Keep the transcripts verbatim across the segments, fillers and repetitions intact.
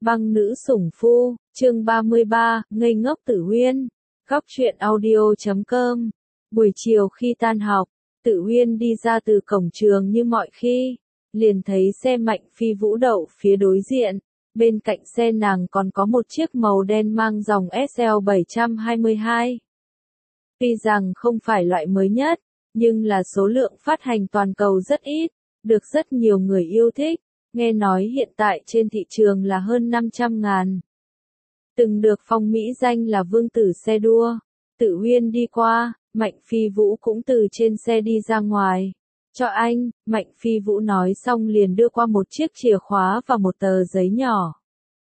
Băng nữ sủng phu, chương ba mươi ba, ngây ngốc Tử Uyên. Góc truyện audio chấm com. Buổi chiều khi tan học, Tử Uyên đi ra từ cổng trường như mọi khi, liền thấy xe Mạnh Phi Vũ đậu phía đối diện. Bên cạnh xe nàng còn có một chiếc màu đen mang dòng S L bảy hai hai. Tuy rằng không phải loại mới nhất, nhưng là số lượng phát hành toàn cầu rất ít, được rất nhiều người yêu thích. Nghe nói hiện tại trên thị trường là hơn năm trăm ngàn. Từng được phong mỹ danh là vương tử xe đua. Tử Uyên đi qua, Mạnh Phi Vũ cũng từ trên xe đi ra ngoài. Cho anh, Mạnh Phi Vũ nói xong liền đưa qua một chiếc chìa khóa và một tờ giấy nhỏ.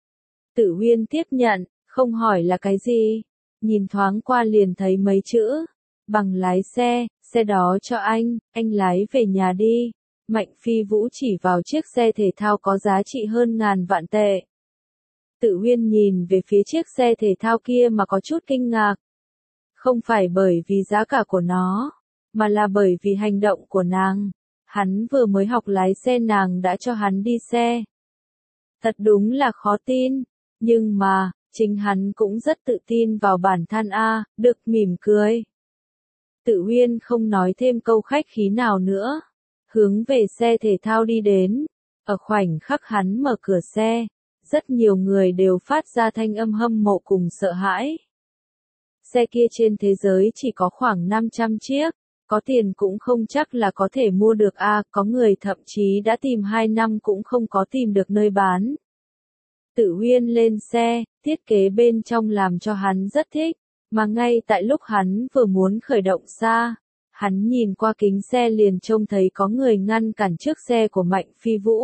Tử Uyên tiếp nhận, không hỏi là cái gì. Nhìn thoáng qua liền thấy mấy chữ. Bằng lái xe, xe đó cho anh, anh lái về nhà đi. Mạnh Phi Vũ chỉ vào chiếc xe thể thao có giá trị hơn ngàn vạn tệ. Tử Uyên nhìn về phía chiếc xe thể thao kia mà có chút kinh ngạc. Không phải bởi vì giá cả của nó, mà là bởi vì hành động của nàng. Hắn vừa mới học lái xe nàng đã cho hắn đi xe. Thật đúng là khó tin, nhưng mà, chính hắn cũng rất tự tin vào bản thân a, được mỉm cười. Tử Uyên không nói thêm câu khách khí nào nữa. Hướng về xe thể thao đi đến. Ở khoảnh khắc hắn mở cửa xe, rất nhiều người đều phát ra thanh âm hâm mộ cùng sợ hãi. Xe kia trên thế giới chỉ có khoảng năm trăm chiếc, có tiền cũng không chắc là có thể mua được a, à, có người thậm chí đã tìm hai năm cũng không có tìm được nơi bán. Tử Uyên lên xe, thiết kế bên trong làm cho hắn rất thích, mà ngay tại lúc hắn vừa muốn khởi động xa, hắn nhìn qua kính xe liền trông thấy có người ngăn cản trước xe của Mạnh Phi Vũ.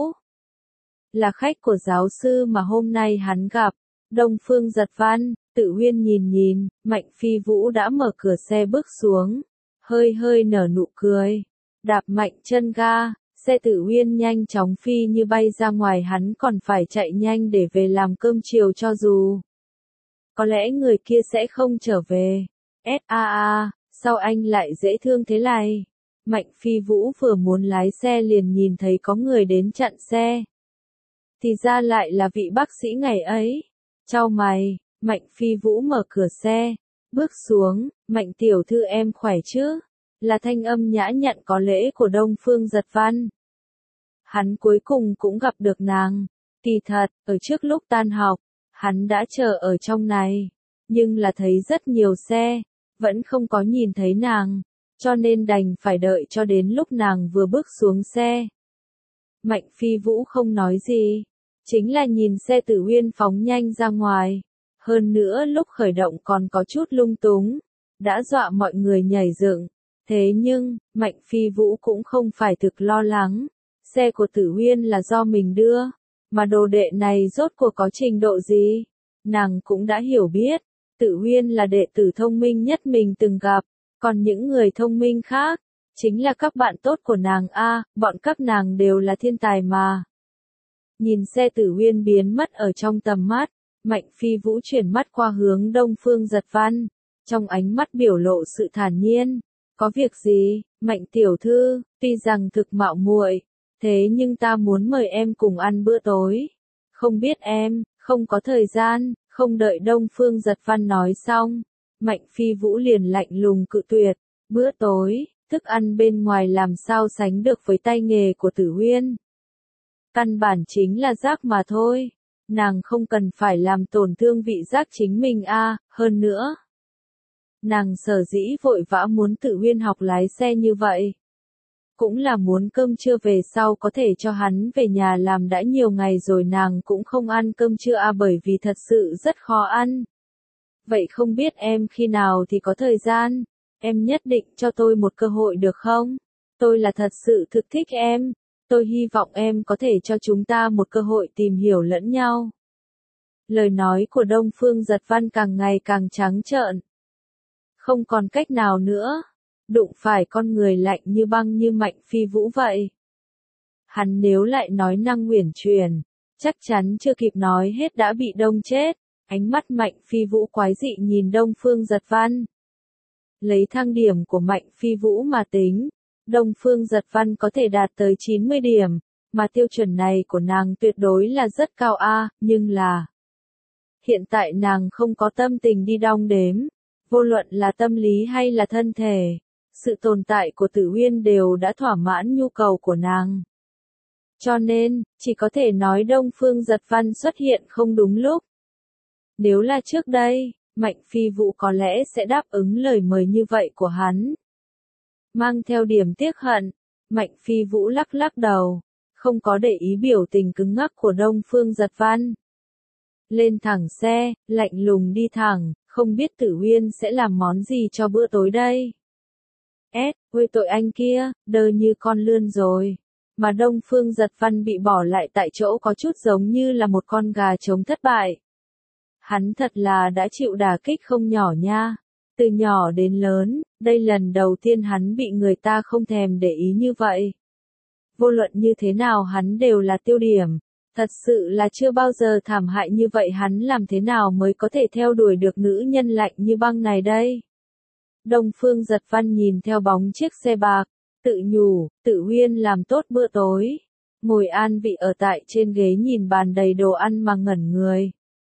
Là khách của giáo sư mà hôm nay hắn gặp, Đông Phương Giật Văn. Tử Uyên nhìn nhìn, Mạnh Phi Vũ đã mở cửa xe bước xuống, hơi hơi nở nụ cười, đạp mạnh chân ga, xe Tử Uyên nhanh chóng phi như bay ra ngoài, hắn còn phải chạy nhanh để về làm cơm chiều cho dù. Có lẽ người kia sẽ không trở về. S A A. Sao anh lại dễ thương thế này? Mạnh Phi Vũ vừa muốn lái xe liền nhìn thấy có người đến chặn xe. Thì ra lại là vị bác sĩ ngày ấy. Chau mày, Mạnh Phi Vũ mở cửa xe, bước xuống, Mạnh tiểu thư em khỏe chứ? Là thanh âm nhã nhặn có lễ của Đông Phương Giật Văn. Hắn cuối cùng cũng gặp được nàng. Kỳ thật, ở trước lúc tan học, hắn đã chờ ở trong này, nhưng là thấy rất nhiều xe. Vẫn không có nhìn thấy nàng, cho nên đành phải đợi cho đến lúc nàng vừa bước xuống xe. Mạnh Phi Vũ không nói gì, chính là nhìn xe Tử Uyên phóng nhanh ra ngoài. Hơn nữa lúc khởi động còn có chút lung túng, đã dọa mọi người nhảy dựng. Thế nhưng, Mạnh Phi Vũ cũng không phải thực lo lắng. Xe của Tử Uyên là do mình đưa, mà đồ đệ này rốt cuộc có trình độ gì? Nàng cũng đã hiểu biết. Tử Uyên là đệ tử thông minh nhất mình từng gặp, còn những người thông minh khác, chính là các bạn tốt của nàng a, à, bọn các nàng đều là thiên tài mà. Nhìn xe Tử Uyên biến mất ở trong tầm mắt, Mạnh Phi Vũ chuyển mắt qua hướng Đông Phương Giật Văn, trong ánh mắt biểu lộ sự thản nhiên. Có việc gì, Mạnh tiểu thư, tuy rằng thực mạo muội, thế nhưng ta muốn mời em cùng ăn bữa tối. Không biết em, không có thời gian. Không đợi Đông Phương Giật Văn nói xong, Mạnh Phi Vũ liền lạnh lùng cự tuyệt. Bữa tối, thức ăn bên ngoài làm sao sánh được với tay nghề của Tử Uyên. Căn bản chính là giác mà thôi. Nàng không cần phải làm tổn thương vị giác chính mình a, à, hơn nữa. Nàng sở dĩ vội vã muốn Tử Uyên học lái xe như vậy. Cũng là muốn cơm trưa về sau có thể cho hắn về nhà làm, đã nhiều ngày rồi nàng cũng không ăn cơm trưa à, bởi vì thật sự rất khó ăn. Vậy không biết em khi nào thì có thời gian, em nhất định cho tôi một cơ hội được không? Tôi là thật sự thực thích em, tôi hy vọng em có thể cho chúng ta một cơ hội tìm hiểu lẫn nhau. Lời nói của Đông Phương Giật Văn càng ngày càng trắng trợn. Không còn cách nào nữa. Đụng phải con người lạnh như băng như Mạnh Phi Vũ vậy. Hắn nếu lại nói năng uyển chuyển, chắc chắn chưa kịp nói hết đã bị đông chết. Ánh mắt Mạnh Phi Vũ quái dị nhìn Đông Phương Giật Văn. Lấy thang điểm của Mạnh Phi Vũ mà tính, Đông Phương Giật Văn có thể đạt tới chín mươi điểm, mà tiêu chuẩn này của nàng tuyệt đối là rất cao a, nhưng là hiện tại nàng không có tâm tình đi đong đếm, vô luận là tâm lý hay là thân thể, sự tồn tại của Tử Uyên đều đã thỏa mãn nhu cầu của nàng. Cho nên, chỉ có thể nói Đông Phương Giật Văn xuất hiện không đúng lúc. Nếu là trước đây, Mạnh Phi Vũ có lẽ sẽ đáp ứng lời mời như vậy của hắn. Mang theo điểm tiếc hận, Mạnh Phi Vũ lắc lắc đầu, không có để ý biểu tình cứng ngắc của Đông Phương Giật Văn. Lên thẳng xe, lạnh lùng đi thẳng, không biết Tử Uyên sẽ làm món gì cho bữa tối đây. Ét, ôi tội anh kia, đơ như con lươn rồi. Mà Đông Phương Giật Văn bị bỏ lại tại chỗ có chút giống như là một con gà trống thất bại. Hắn thật là đã chịu đả kích không nhỏ nha. Từ nhỏ đến lớn, đây lần đầu tiên hắn bị người ta không thèm để ý như vậy. Vô luận như thế nào hắn đều là tiêu điểm. Thật sự là chưa bao giờ thảm hại như vậy, hắn làm thế nào mới có thể theo đuổi được nữ nhân lạnh như băng này đây? Đông Phương Giật Văn nhìn theo bóng chiếc xe bạc, tự nhủ, Tử Uyên làm tốt bữa tối. Ngồi an vị ở tại trên ghế nhìn bàn đầy đồ ăn mà ngẩn người.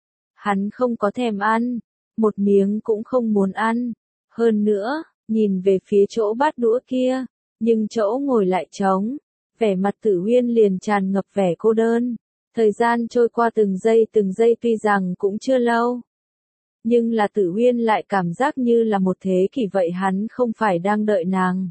Hắn không có thèm ăn, một miếng cũng không muốn ăn. Hơn nữa, nhìn về phía chỗ bát đũa kia, nhưng chỗ ngồi lại trống. Vẻ mặt Tử Uyên liền tràn ngập vẻ cô đơn. Thời gian trôi qua từng giây từng giây tuy rằng cũng chưa lâu. Nhưng là Tử Uyên lại cảm giác như là một thế kỷ vậy, hắn không phải đang đợi nàng.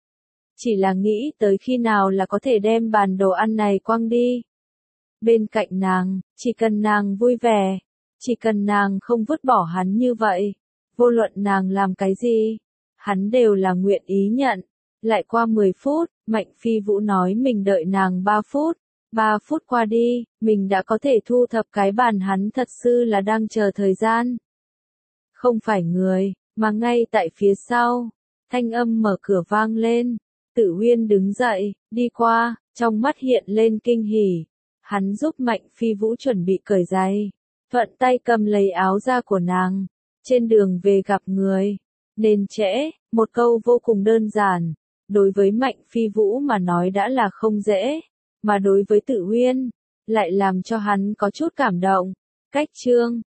Chỉ là nghĩ tới khi nào là có thể đem bàn đồ ăn này quăng đi. Bên cạnh nàng, chỉ cần nàng vui vẻ, chỉ cần nàng không vứt bỏ hắn như vậy, vô luận nàng làm cái gì, hắn đều là nguyện ý nhận. Lại qua mười phút, Mạnh Phi Vũ nói mình đợi nàng ba phút. ba phút qua đi, mình đã có thể thu thập cái bàn, hắn thật sự là đang chờ thời gian. Không phải người, mà ngay tại phía sau, thanh âm mở cửa vang lên. Tử Uyên đứng dậy, đi qua, trong mắt hiện lên kinh hỉ. Hắn giúp Mạnh Phi Vũ chuẩn bị cởi giày, thuận tay cầm lấy áo da của nàng. Trên đường về gặp người, nên trễ, một câu vô cùng đơn giản. Đối với Mạnh Phi Vũ mà nói đã là không dễ, mà đối với Tử Uyên, lại làm cho hắn có chút cảm động. Cách chương